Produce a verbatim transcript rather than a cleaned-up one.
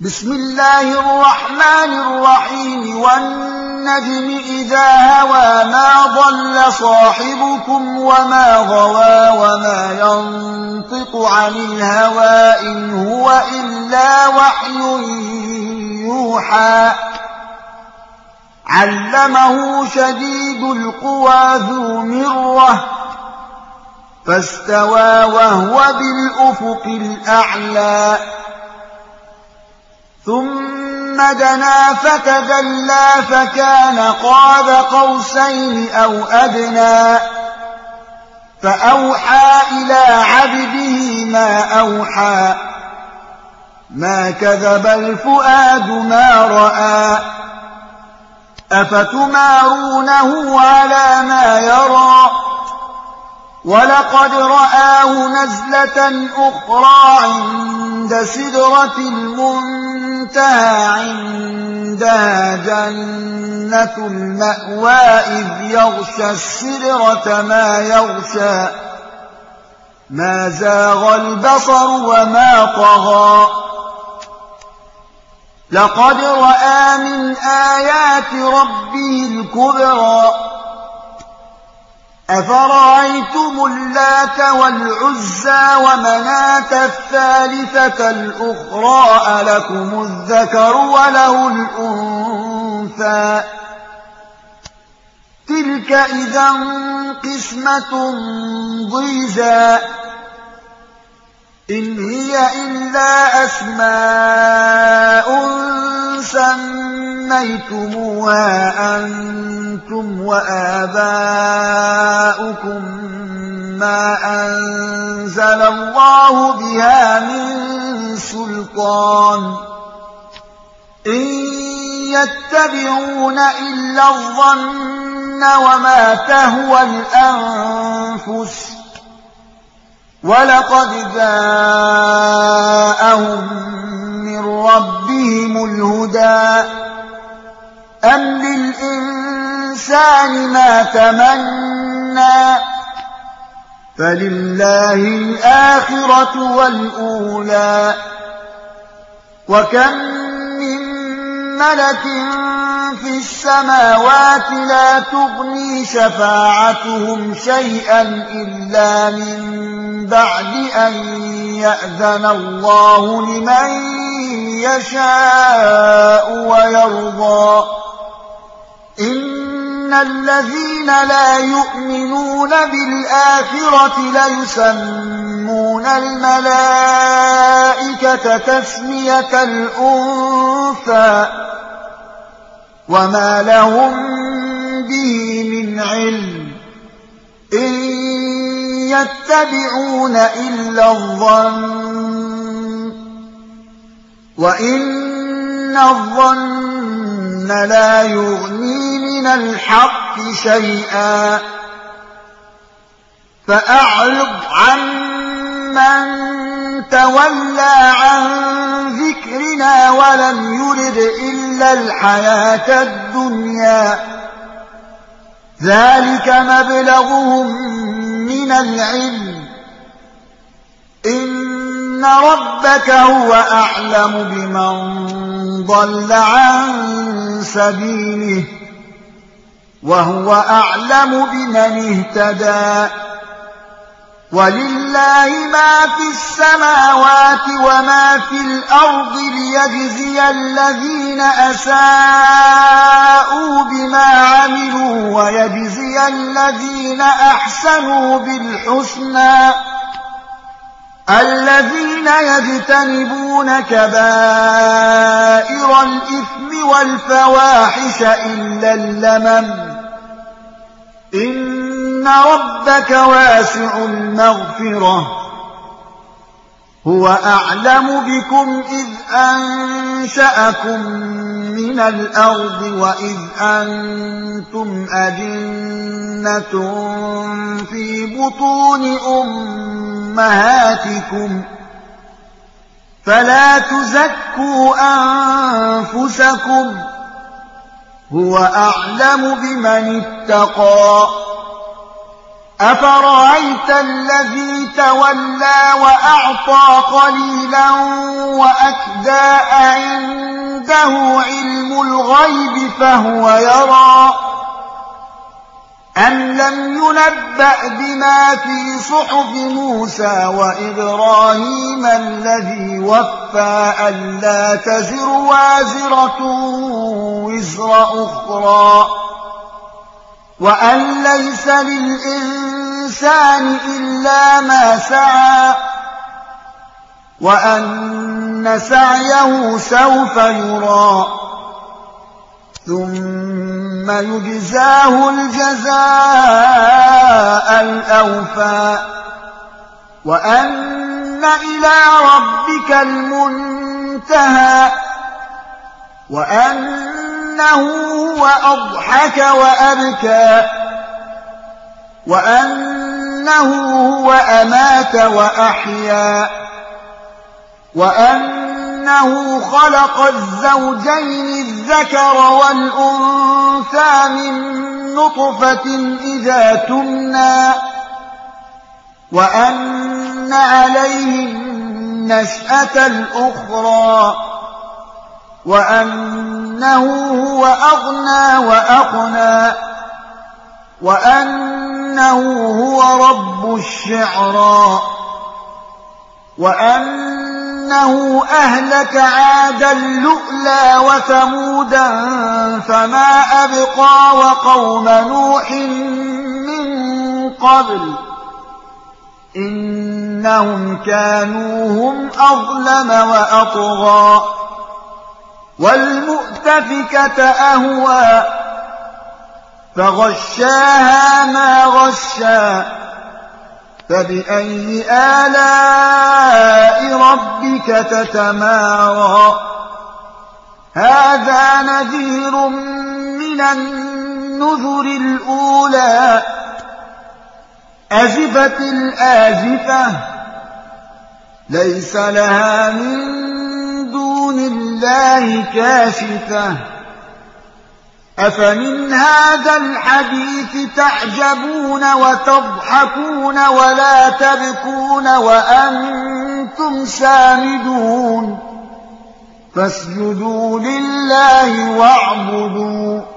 بسم الله الرحمن الرحيم والنجم إذا هوى ما ضل صاحبكم وما غوى وما ينطق عن الهوى إن هو إلا وحي يوحى علمه شديد القوى ذو مرة فاستوى وهو بالأفق الأعلى ثم دنا فتدلى فكان قاب قوسين أو أدنى فأوحى إلى عبده ما أوحى ما كذب الفؤاد ما رأى أفتمارونه على ما يرى ولقد رآه نزلة أخرى عند سدرة المنتهى عندها جنة المأوى إذ يغشى السدرة ما يغشى ما زاغ البصر وما طغى لقد رأى من آيات ربه الكبرى أفرأيتم اللات والعزى ومناة الثالثة الأخرى ألكم الذكر وله الأنثى تلك إذا قسمة ضيزى إن هي إلا أسماء سميتموها أنتم وآباؤكم ما أنزل الله بها من سلطان إن يتبعون إلا الظن وما تهوى الأنفس ولقد جاءهم من ربهم الهدى أم للإنسان ما تمنى فلله الآخرة والأولى وكم من ملك في السماوات لا تغني شفاعتهم شيئا إلا من بعد أن يأذن الله لمن يشاء ويرضى إن الذين لا يؤمنون بالآخرة ليسمون الملائكة تسمية الأنثى وما لهم به من علم إن يتبعون إلا الظن وإن الظن لا يغني من الحق شيئا فأعرض عمن تولى عن ذكرنا ولم يرد إلا الحياة الدنيا ذلك مبلغهم من العلم إن ربك هو أعلم بمن ضل عن سبيله وهو أعلم بمن اهتدى ولله ما في السماوات وما في الأرض ليجزي الذين أساءوا بما عملوا ويجزي الذين أحسنوا بالحسنى الذين يجتنبون كبائر الإثم والفواحش إلا اللمم إن ربك واسع المغفرة هو أعلم بكم إذ أنشأكم من الأرض وإذ أنتم أجنة في بطون أمهاتكم فلا تزكوا أنفسكم هو أعلم بمن اتقى أفرأيت الذي تولى وأعطى قليلا وأكدى عنده علم الغيب فهو يرى أم لم ينبأ بما في صحف موسى وإبراهيم الذي وفى ألا تزر وازرة وزر أخرى وأن ليس للإنسان إلا ما سعى وأن سعيه سوف يرى ثم يجزاه الجزاء الأوفى وأن إلى ربك المنتهى وأنه هو أضحك وأبكى وأنه هو أمات وأحيا وأنه خلق الزوجين الذكر والأنثى من نطفة إذا تمنى وأن عليه النشأة الأخرى وأنه هو أغنى وأقنى وأنه هو رب الشعرى وأنه أهلك عادا الأولى وثمودا فما أبقى وقوم نوح من قبل إنهم كانوا هم أظلم وأطغى والمؤتفكة أهوى فغشاها ما غشى فبأي آلاء ربك تتمارى هذا نذير من النذر الأولى أزفت الآزفة ليس لها من دون الله كاشفة أفمن هذا الحديث تعجبون وتضحكون ولا تبكون وأنتم سامدون فاسجدوا لله واعبدوا